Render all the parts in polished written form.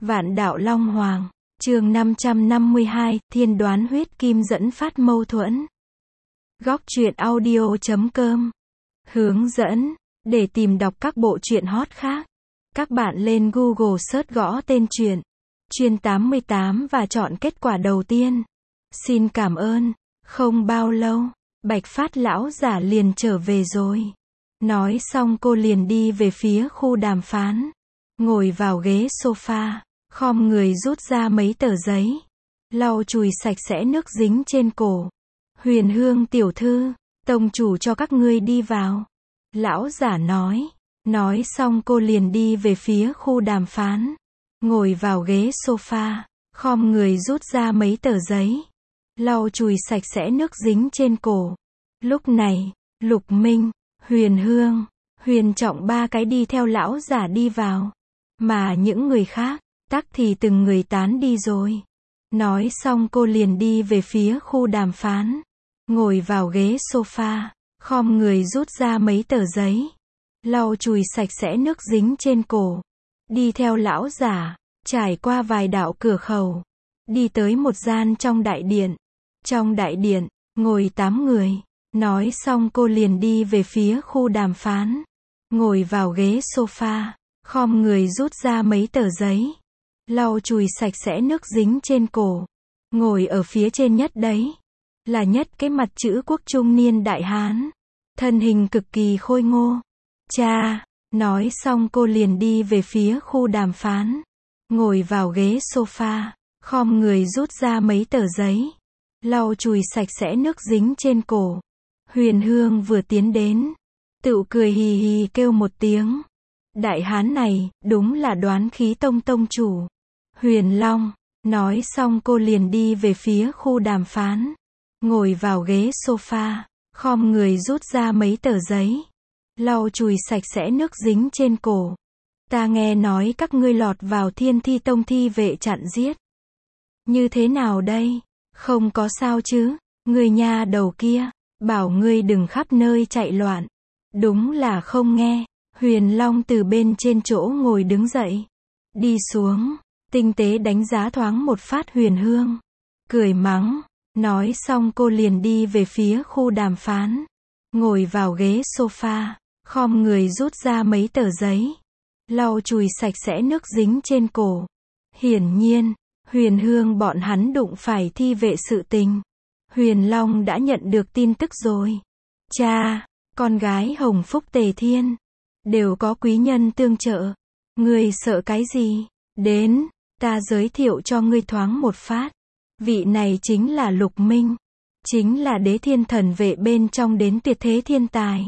Vạn đạo Long Hoàng, chương 552, thiên đoán huyết kim dẫn phát mâu thuẫn. Góc truyện audio.com hướng dẫn, để tìm đọc các bộ truyện hot khác. Các bạn lên Google search gõ tên truyện Chuyên 88 và chọn kết quả đầu tiên. Xin cảm ơn. Không bao lâu, Bạch Phát lão giả liền trở về rồi. Nói xong cô liền đi về phía khu đàm phán. Ngồi vào ghế sofa, khom người rút ra mấy tờ giấy. Lau chùi sạch sẽ nước dính trên cổ. Huyền Hương tiểu thư, tông chủ cho các ngươi đi vào. Lão giả nói. Nói xong cô liền đi về phía khu đàm phán. Ngồi vào ghế sofa, khom người rút ra mấy tờ giấy. Lau chùi sạch sẽ nước dính trên cổ. Lúc này, Lục Minh, Huyền Hương, Huyền Trọng ba cái đi theo lão giả đi vào. Mà những người khác, tắc thì từng người tán đi rồi. Nói xong cô liền đi về phía khu đàm phán. Ngồi vào ghế sofa, khom người rút ra mấy tờ giấy. Lau chùi sạch sẽ nước dính trên cổ. Đi theo lão giả, trải qua vài đạo cửa khẩu. Đi tới một gian trong đại điện. Trong đại điện, ngồi 8 người. Nói xong cô liền đi về phía khu đàm phán. Ngồi vào ghế sofa, khom người rút ra mấy tờ giấy. Lau chùi sạch sẽ nước dính trên cổ. Ngồi ở phía trên nhất đấy. Là nhất cái mặt chữ quốc trung niên đại hán. Thân hình cực kỳ khôi ngô. Cha, nói xong cô liền đi về phía khu đàm phán. Ngồi vào ghế sofa, khom người rút ra mấy tờ giấy. Lau chùi sạch sẽ nước dính trên cổ. Huyền Hương vừa tiến đến, tự cười hì hì kêu một tiếng. Đại hán này, đúng là Đoán Khí Tông tông chủ. Huyền Long, nói xong cô liền đi về phía khu đàm phán. Ngồi vào ghế sofa, khom người rút ra mấy tờ giấy. Lau chùi sạch sẽ nước dính trên cổ. Ta nghe nói các ngươi lọt vào Thiên Thi Tông thi vệ chặn giết. Như thế nào đây? Không có sao chứ? Người nha đầu kia, bảo ngươi đừng khắp nơi chạy loạn. Đúng là không nghe. Huyền Long từ bên trên chỗ ngồi đứng dậy. Đi xuống, tinh tế đánh giá thoáng một phát Huyền Hương. Cười mắng. Nói xong cô liền đi về phía khu đàm phán. Ngồi vào ghế sofa, khom người rút ra mấy tờ giấy. Lau chùi sạch sẽ nước dính trên cổ. Hiển nhiên, Huyền Hương bọn hắn đụng phải thi vệ sự tình. Huyền Long đã nhận được tin tức rồi. Cha, con gái Hồng Phúc Tề Thiên, đều có quý nhân tương trợ. Ngươi sợ cái gì? Đến, ta giới thiệu cho ngươi thoáng một phát. Vị này chính là Lục Minh. Chính là Đế Thiên Thần vệ bên trong đến tuyệt thế thiên tài.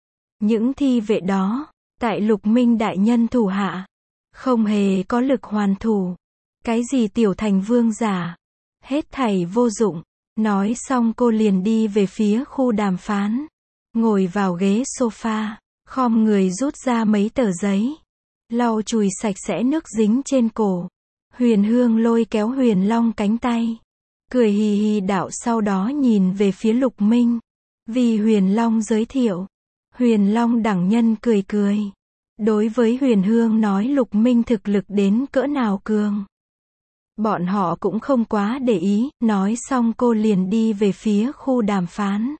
Những thi vệ đó, tại Lục Minh đại nhân thủ hạ, không hề có lực hoàn thủ. Cái gì tiểu thành vương giả, hết thảy vô dụng. Nói xong cô liền đi về phía khu đàm phán. Ngồi vào ghế sofa, khom người rút ra mấy tờ giấy. Lau chùi sạch sẽ nước dính trên cổ. Huyền Hương lôi kéo Huyền Long cánh tay. Cười hì hì đạo sau đó nhìn về phía Lục Minh. Vì Huyền Long giới thiệu. Huyền Long đẳng nhân cười cười. Đối với Huyền Hương nói Lục Minh thực lực đến cỡ nào cường. Bọn họ cũng không quá để ý. Nói xong cô liền đi về phía khu đàm phán.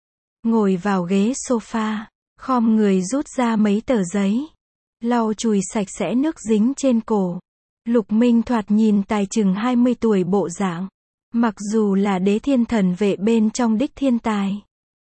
Ngồi vào ghế sofa, khom người rút ra mấy tờ giấy. Lau chùi sạch sẽ nước dính trên cổ. Lục Minh thoạt nhìn tài chừng 20 tuổi bộ dạng. Mặc dù là Đế Thiên Thần vệ bên trong đích thiên tài,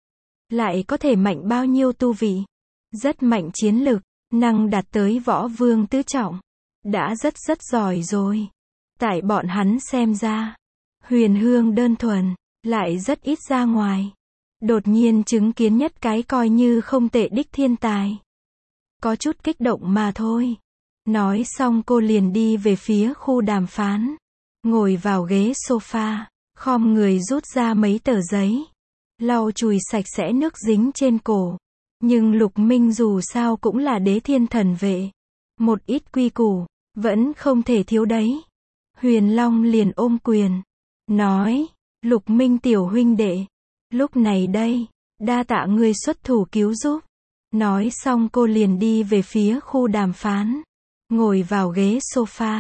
lại có thể mạnh bao nhiêu tu vị. Rất mạnh chiến lực, năng đạt tới võ vương tứ trọng. Đã rất giỏi rồi. Tại bọn hắn xem ra, Huyền Hương đơn thuần, lại rất ít ra ngoài. Đột nhiên chứng kiến nhất cái coi như không tệ đích thiên tài. Có chút kích động mà thôi. Nói xong cô liền đi về phía khu đàm phán. Ngồi vào ghế sofa, khom người rút ra mấy tờ giấy. Lau chùi sạch sẽ nước dính trên cổ. Nhưng Lục Minh dù sao cũng là Đế Thiên Thần vệ. Một ít quy củ, vẫn không thể thiếu đấy. Huyền Long liền ôm quyền. Nói, Lục Minh tiểu huynh đệ. Lúc này đây, đa tạ ngươi xuất thủ cứu giúp. Nói xong cô liền đi về phía khu đàm phán. Ngồi vào ghế sofa,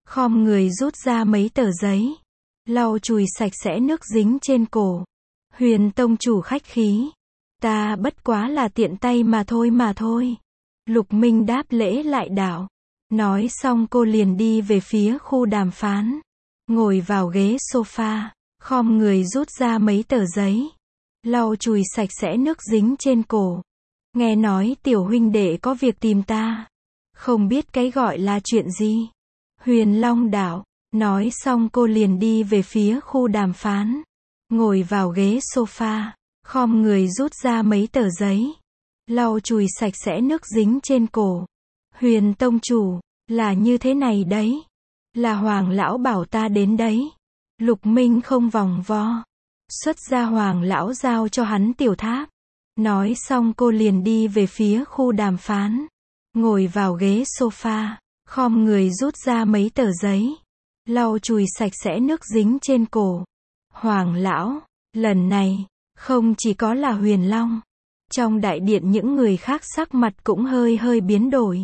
khom người rút ra mấy tờ giấy, lau chùi sạch sẽ nước dính trên cổ. Huyền tông chủ khách khí. Ta bất quá là tiện tay mà thôi. Lục Minh đáp lễ lại đạo. Nói xong cô liền đi về phía khu đàm phán. Ngồi vào ghế sofa, khom người rút ra mấy tờ giấy, lau chùi sạch sẽ nước dính trên cổ. Nghe nói tiểu huynh đệ có việc tìm ta. Không biết cái gọi là chuyện gì. Huyền Long đạo. Nói xong cô liền đi về phía khu đàm phán. Ngồi vào ghế sofa, khom người rút ra mấy tờ giấy, lau chùi sạch sẽ nước dính trên cổ. Huyền tông chủ, là như thế này đấy. Là Hoàng lão bảo ta đến đấy. Lục Minh không vòng vo. Xuất ra Hoàng lão giao cho hắn tiểu tháp. Nói xong cô liền đi về phía khu đàm phán. Ngồi vào ghế sofa, khom người rút ra mấy tờ giấy, lau chùi sạch sẽ nước dính trên cổ. Hoàng lão, lần này, không chỉ có là Huyền Long. Trong đại điện những người khác sắc mặt cũng hơi biến đổi.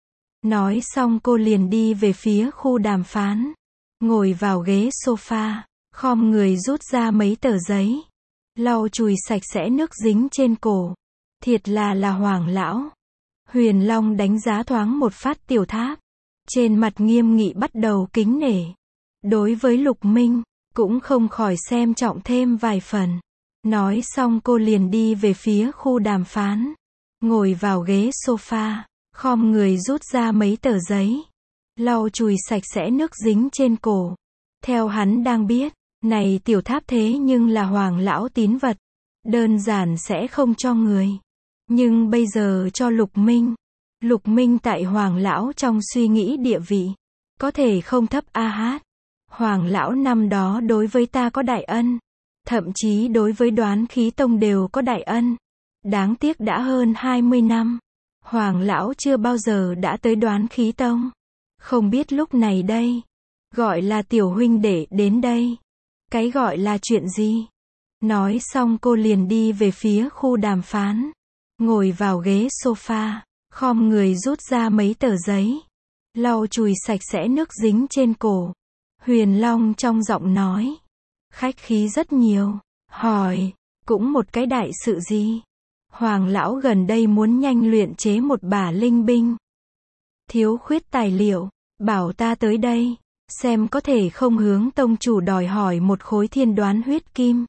Nói xong cô liền đi về phía khu đàm phán. Ngồi vào ghế sofa, khom người rút ra mấy tờ giấy, lau chùi sạch sẽ nước dính trên cổ. Thiệt là Hoàng lão. Huyền Long đánh giá thoáng một phát tiểu tháp. Trên mặt nghiêm nghị bắt đầu kính nể. Đối với Lục Minh, cũng không khỏi xem trọng thêm vài phần. Nói xong cô liền đi về phía khu đàm phán. Ngồi vào ghế sofa, khom người rút ra mấy tờ giấy, lau chùi sạch sẽ nước dính trên cổ. Theo hắn đang biết, này tiểu tháp thế nhưng là Hoàng lão tín vật. Đơn giản sẽ không cho người. Nhưng bây giờ cho Lục Minh. Lục Minh tại Hoàng lão trong suy nghĩ địa vị, có thể không thấp a hát. Hoàng lão năm đó đối với ta có đại ân. Thậm chí đối với Đoán Khí Tông đều có đại ân. Đáng tiếc đã hơn 20 năm. Hoàng lão chưa bao giờ đã tới Đoán Khí Tông. Không biết lúc này đây, gọi là tiểu huynh đệ đến đây. Cái gọi là chuyện gì? Nói xong cô liền đi về phía khu đàm phán. Ngồi vào ghế sofa, khom người rút ra mấy tờ giấy, lau chùi sạch sẽ nước dính trên cổ. Huyền Long trong giọng nói, khách khí rất nhiều, hỏi, cũng một cái đại sự gì? Hoàng lão gần đây muốn nhanh luyện chế một bả linh binh. Thiếu khuyết tài liệu, bảo ta tới đây, xem có thể không hướng tông chủ đòi hỏi một khối thiên đoán huyết kim.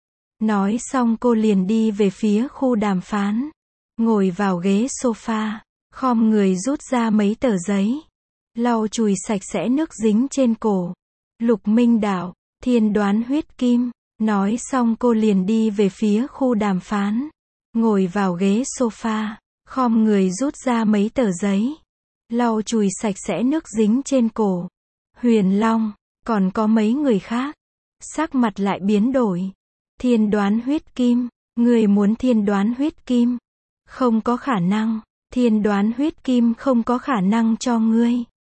Nói xong cô liền đi về phía khu đàm phán. Ngồi vào ghế sofa, khom người rút ra mấy tờ giấy, lau chùi sạch sẽ nước dính trên cổ. Lục Minh đạo, thiên đoán huyết kim. Nói xong cô liền đi về phía khu đàm phán. Ngồi vào ghế sofa, khom người rút ra mấy tờ giấy, lau chùi sạch sẽ nước dính trên cổ. Huyền Long, còn có mấy người khác, sắc mặt lại biến đổi. Thiên đoán huyết kim, người muốn thiên đoán huyết kim? Không có khả năng, thiên đoán huyết kim không có khả năng cho ngươi.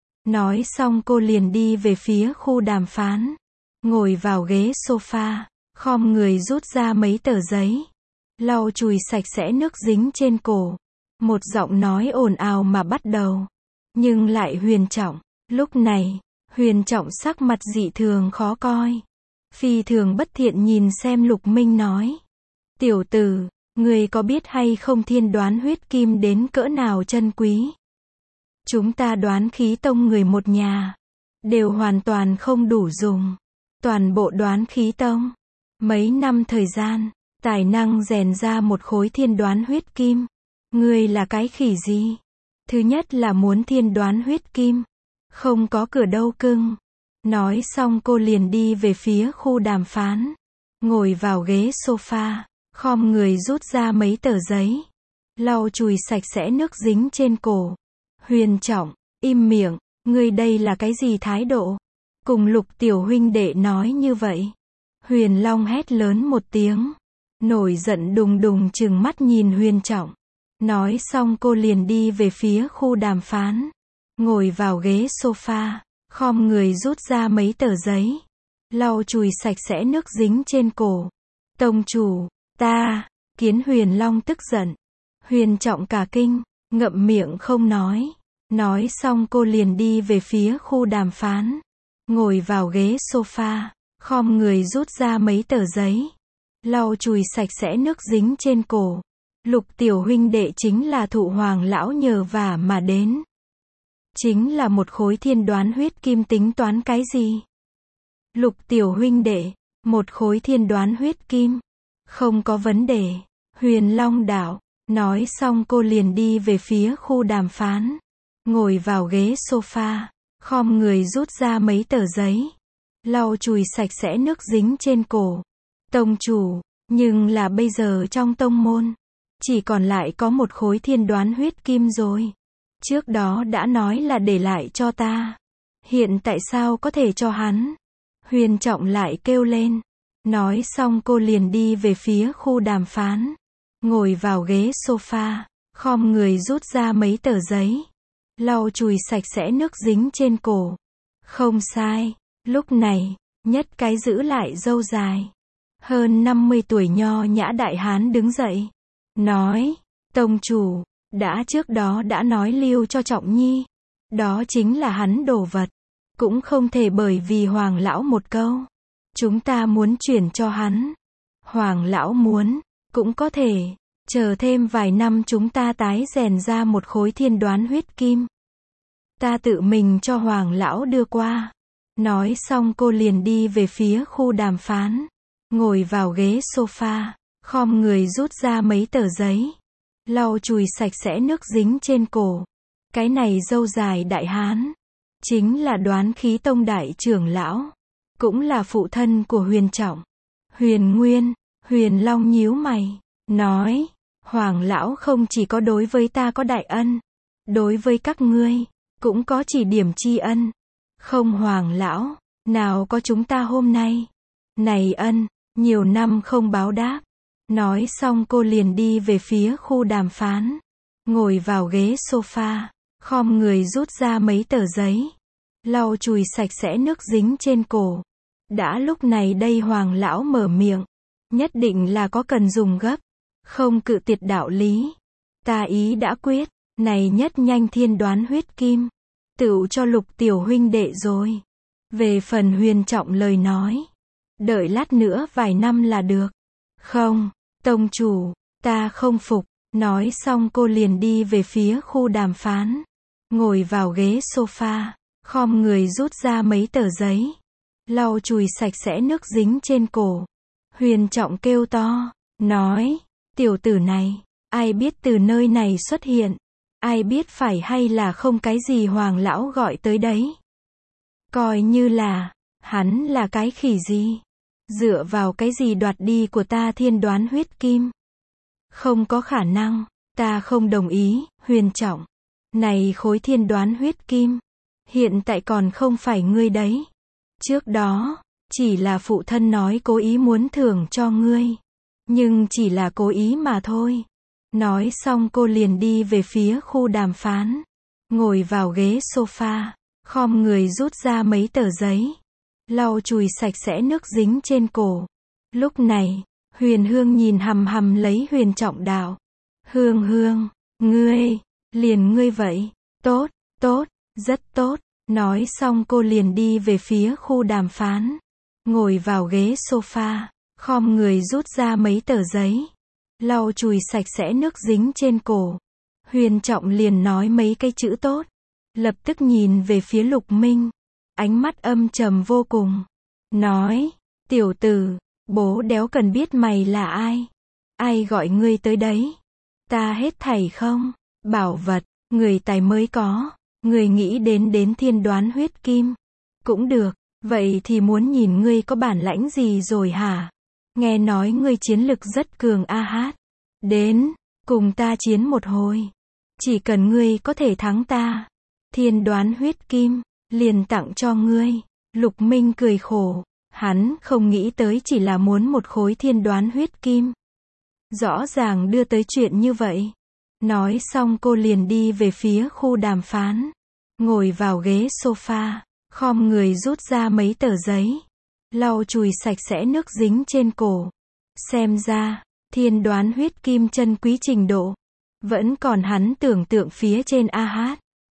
Nói xong cô liền đi về phía khu đàm phán. Ngồi vào ghế sofa, khom người rút ra mấy tờ giấy, lau chùi sạch sẽ nước dính trên cổ. Một giọng nói ồn ào mà bắt đầu, nhưng lại huyền trọng. Lúc này, huyền trọng sắc mặt dị thường khó coi, phi thường bất thiện nhìn xem Lục Minh nói. Tiểu tử, người có biết hay không thiên đoán huyết kim đến cỡ nào chân quý? Chúng ta Đoán Khí Tông người một nhà, đều hoàn toàn không đủ dùng. Toàn bộ Đoán Khí Tông, mấy năm thời gian, tài năng rèn ra một khối thiên đoán huyết kim. Ngươi là cái khỉ gì? Thứ nhất là muốn thiên đoán huyết kim. Không có cửa đâu cưng. Nói xong cô liền đi về phía khu đàm phán. Ngồi vào ghế sofa, khom người rút ra mấy tờ giấy, lau chùi sạch sẽ nước dính trên cổ. Huyền trọng, im miệng, ngươi đây là cái gì thái độ? Cùng Lục tiểu huynh đệ nói như vậy. Huyền Long hét lớn một tiếng, nổi giận đùng đùng trừng mắt nhìn Huyền trọng. Nói xong cô liền đi về phía khu đàm phán. Ngồi vào ghế sofa, khom người rút ra mấy tờ giấy, lau chùi sạch sẽ nước dính trên cổ. Tông chủ, ta, kiến Huyền Long tức giận. Huyền trọng cả kinh, ngậm miệng không nói. Nói xong cô liền đi về phía khu đàm phán. Ngồi vào ghế sofa, khom người rút ra mấy tờ giấy. Lau chùi sạch sẽ nước dính trên cổ. Lục tiểu huynh đệ chính là thụ Hoàng lão nhờ vả mà đến. Chính là một khối thiên đoán huyết kim, tính toán cái gì? Lục tiểu huynh đệ, một khối thiên đoán huyết kim. Không có vấn đề. Huyền Long đạo. Nói xong cô liền đi về phía khu đàm phán. Ngồi vào ghế sofa, khom người rút ra mấy tờ giấy. Lau chùi sạch sẽ nước dính trên cổ. Tông chủ, nhưng là bây giờ trong tông môn, chỉ còn lại có một khối thiên đoán huyết kim rồi. Trước đó đã nói là để lại cho ta. Hiện tại sao có thể cho hắn? Huyền Trọng lại kêu lên. Nói xong cô liền đi về phía khu đàm phán. Ngồi vào ghế sofa, khom người rút ra mấy tờ giấy. Lau chùi sạch sẽ nước dính trên cổ. Không sai, lúc này, nhất cái giữ lại râu dài. Hơn 50 tuổi nho nhã đại hán đứng dậy. Nói, tông chủ, trước đó đã nói lưu cho Trọng Nhi. Đó chính là hắn đồ vật. Cũng không thể bởi vì Hoàng lão một câu. Chúng ta muốn chuyển cho hắn. Hoàng lão muốn, cũng có thể. Chờ thêm vài năm chúng ta tái rèn ra một khối thiên đoán huyết kim. Ta tự mình cho Hoàng lão đưa qua. Nói xong cô liền đi về phía khu đàm phán. Ngồi vào ghế sofa, khom người rút ra mấy tờ giấy. Lau chùi sạch sẽ nước dính trên cổ. Cái này râu dài đại hán. Chính là Đoán Khí Tông đại trưởng lão. Cũng là phụ thân của Huyền Trọng. Huyền Nguyên, Huyền Long nhíu mày. Nói, Hoàng lão không chỉ có đối với ta có đại ân. Đối với các ngươi, cũng có chỉ điểm tri ân. Không Hoàng lão, nào có chúng ta hôm nay. Này ân, nhiều năm không báo đáp. Nói xong cô liền đi về phía khu đàm phán. Ngồi vào ghế sofa, khom người rút ra mấy tờ giấy. Lau chùi sạch sẽ nước dính trên cổ. Đã lúc này đây Hoàng lão mở miệng. Nhất định là có cần dùng gấp. Không cự tuyệt đạo lý. Ta ý đã quyết. Này nhất nhanh thiên đoán huyết kim. Tựu cho Lục tiểu huynh đệ rồi. Về phần Huyền Trọng lời nói. Đợi lát nữa vài năm là được. Không, tông chủ, ta không phục. Nói xong cô liền đi về phía khu đàm phán. Ngồi vào ghế sofa, khom người rút ra mấy tờ giấy. Lau chùi sạch sẽ nước dính trên cổ. Huyền Trọng kêu to, nói, tiểu tử này, ai biết từ nơi này xuất hiện. Ai biết phải hay là không cái gì Hoàng lão gọi tới đấy. Coi như là, hắn là cái khỉ gì. Dựa vào cái gì đoạt đi của ta thiên đoán huyết kim. Không có khả năng, ta không đồng ý, Huyền Trọng. Này khối thiên đoán huyết kim, hiện tại còn không phải ngươi đấy. Trước đó, chỉ là phụ thân nói cố ý muốn thưởng cho ngươi. Nhưng chỉ là cố ý mà thôi. Nói xong cô liền đi về phía khu đàm phán. Ngồi vào ghế sofa, khom người rút ra mấy tờ giấy. Lau chùi sạch sẽ nước dính trên cổ. Lúc này, Huyền Hương nhìn hằm hằm lấy Huyền Trọng đạo. Hương Hương, ngươi, liền ngươi vậy. Tốt, tốt, rất tốt. Nói xong cô liền đi về phía khu đàm phán. Ngồi vào ghế sofa, khom người rút ra mấy tờ giấy. Lau chùi sạch sẽ nước dính trên cổ. Huyền Trọng liền nói mấy cái chữ tốt. Lập tức nhìn về phía Lục Minh. Ánh mắt âm trầm vô cùng. Nói, tiểu tử, bố đéo cần biết mày là ai. Ai gọi ngươi tới đấy. Ta hết thảy không. Bảo vật, người tài mới có. Người nghĩ đến thiên đoán huyết kim. Cũng được, vậy thì muốn nhìn ngươi có bản lãnh gì rồi hả? Nghe nói ngươi chiến lực rất cường a hát. Đến, cùng ta chiến một hồi. Chỉ cần ngươi có thể thắng ta. Thiên đoán huyết kim, liền tặng cho ngươi. Lục Minh cười khổ. Hắn không nghĩ tới chỉ là muốn một khối thiên đoán huyết kim. Rõ ràng đưa tới chuyện như vậy. Nói xong cô liền đi về phía khu đàm phán. Ngồi vào ghế sofa, khom người rút ra mấy tờ giấy. Lau chùi sạch sẽ nước dính trên cổ. Xem ra, thiên đoán huyết kim chân quý trình độ. Vẫn còn hắn tưởng tượng phía trên a hát.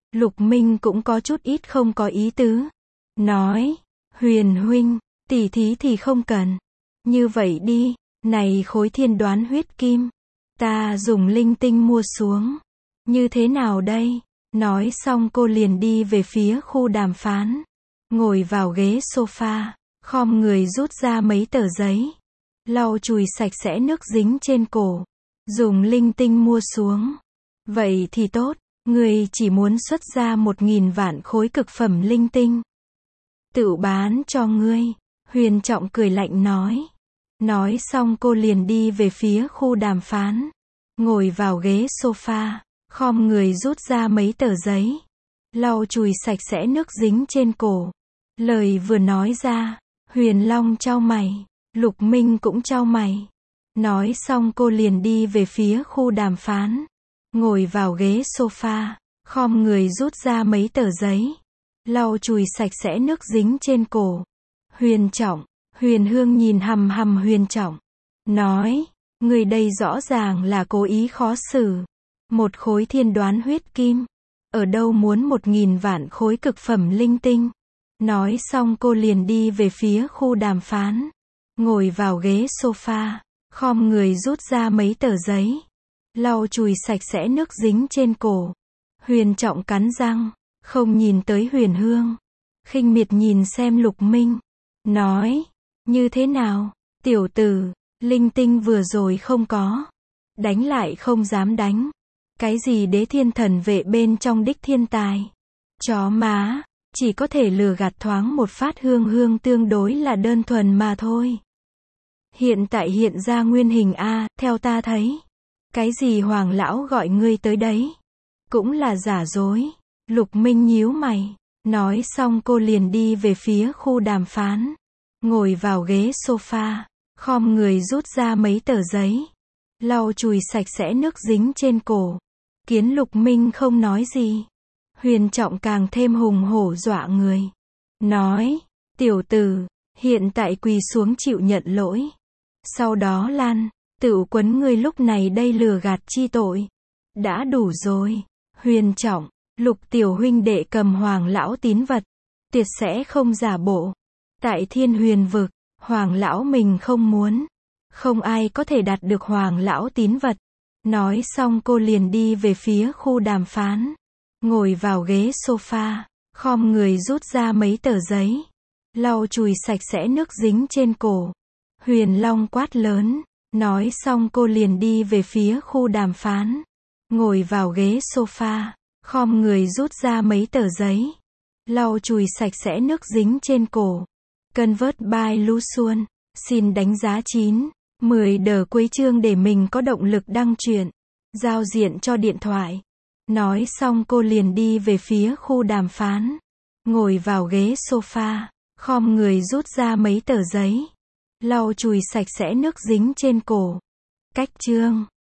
Lục Minh cũng có chút ít không có ý tứ. Nói, Huyền huynh, tỉ thí thì không cần. Như vậy đi, này khối thiên đoán huyết kim, ta dùng linh tinh mua xuống. Như thế nào đây? Nói xong cô liền đi về phía khu đàm phán. Ngồi vào ghế sofa, khom người rút ra mấy tờ giấy. Lau chùi sạch sẽ nước dính trên cổ. Dùng linh tinh mua xuống. Vậy thì tốt, người chỉ muốn xuất ra 1.000 vạn khối cực phẩm linh tinh. Tự bán cho ngươi. Huyền Trọng cười lạnh nói. Nói xong cô liền đi về phía khu đàm phán. Ngồi vào ghế sofa, khom người rút ra mấy tờ giấy. Lau chùi sạch sẽ nước dính trên cổ. Lời vừa nói ra, Huyền Long chau mày, Lục Minh cũng chau mày. Nói xong cô liền đi về phía khu đàm phán. Ngồi vào ghế sofa, khom người rút ra mấy tờ giấy. Lau chùi sạch sẽ nước dính trên cổ. Huyền Trọng, Huyền Hương nhìn hằm hằm Huyền Trọng. Nói, người đây rõ ràng là cố ý khó xử. Một khối thiên đoán huyết kim. Ở đâu muốn 1.000 vạn khối cực phẩm linh tinh. Nói xong cô liền đi về phía khu đàm phán. Ngồi vào ghế sofa, khom người rút ra mấy tờ giấy. Lau chùi sạch sẽ nước dính trên cổ. Huyền Trọng cắn răng, không nhìn tới Huyền Hương. Khinh miệt nhìn xem Lục Minh. Nói, như thế nào, tiểu tử, linh tinh vừa rồi không có. Đánh lại không dám đánh. Cái gì đế thiên thần vệ bên trong đích thiên tài. Chó má, chỉ có thể lừa gạt thoáng một phát. Hương Hương tương đối là đơn thuần mà thôi. Hiện tại hiện ra nguyên hình A, theo ta thấy. Cái gì Hoàng lão gọi ngươi tới đấy? Cũng là giả dối. Lục Minh nhíu mày. Nói xong cô liền đi về phía khu đàm phán. Ngồi vào ghế sofa, khom người rút ra mấy tờ giấy. Lau chùi sạch sẽ nước dính trên cổ. Kiến Lục Minh không nói gì. Huyền Trọng càng thêm hùng hổ dọa người. Nói, tiểu tử, hiện tại quỳ xuống chịu nhận lỗi. Sau đó lan, tự quấn ngươi lúc này đây lừa gạt chi tội. Đã đủ rồi. Huyền Trọng, Lục tiểu huynh đệ cầm Hoàng lão tín vật. Tuyệt sẽ không giả bộ. Tại Thiên Huyền vực, Hoàng lão mình không muốn. Không ai có thể đạt được Hoàng lão tín vật. Nói xong cô liền đi về phía khu đàm phán. Ngồi vào ghế sofa, khom người rút ra mấy tờ giấy. Lau chùi sạch sẽ nước dính trên cổ. Huyền Long quát lớn. Nói xong cô liền đi về phía khu đàm phán. Ngồi vào ghế sofa, khom người rút ra mấy tờ giấy. Lau chùi sạch sẽ nước dính trên cổ. Convert by Luxuan. Xin đánh giá 9.10 đờ cuối chương để mình có động lực đăng truyện. Giao diện cho điện thoại. Nói xong cô liền đi về phía khu đàm phán. Ngồi vào ghế sofa, khom người rút ra mấy tờ giấy. Lau chùi sạch sẽ nước dính trên cổ. Cách chương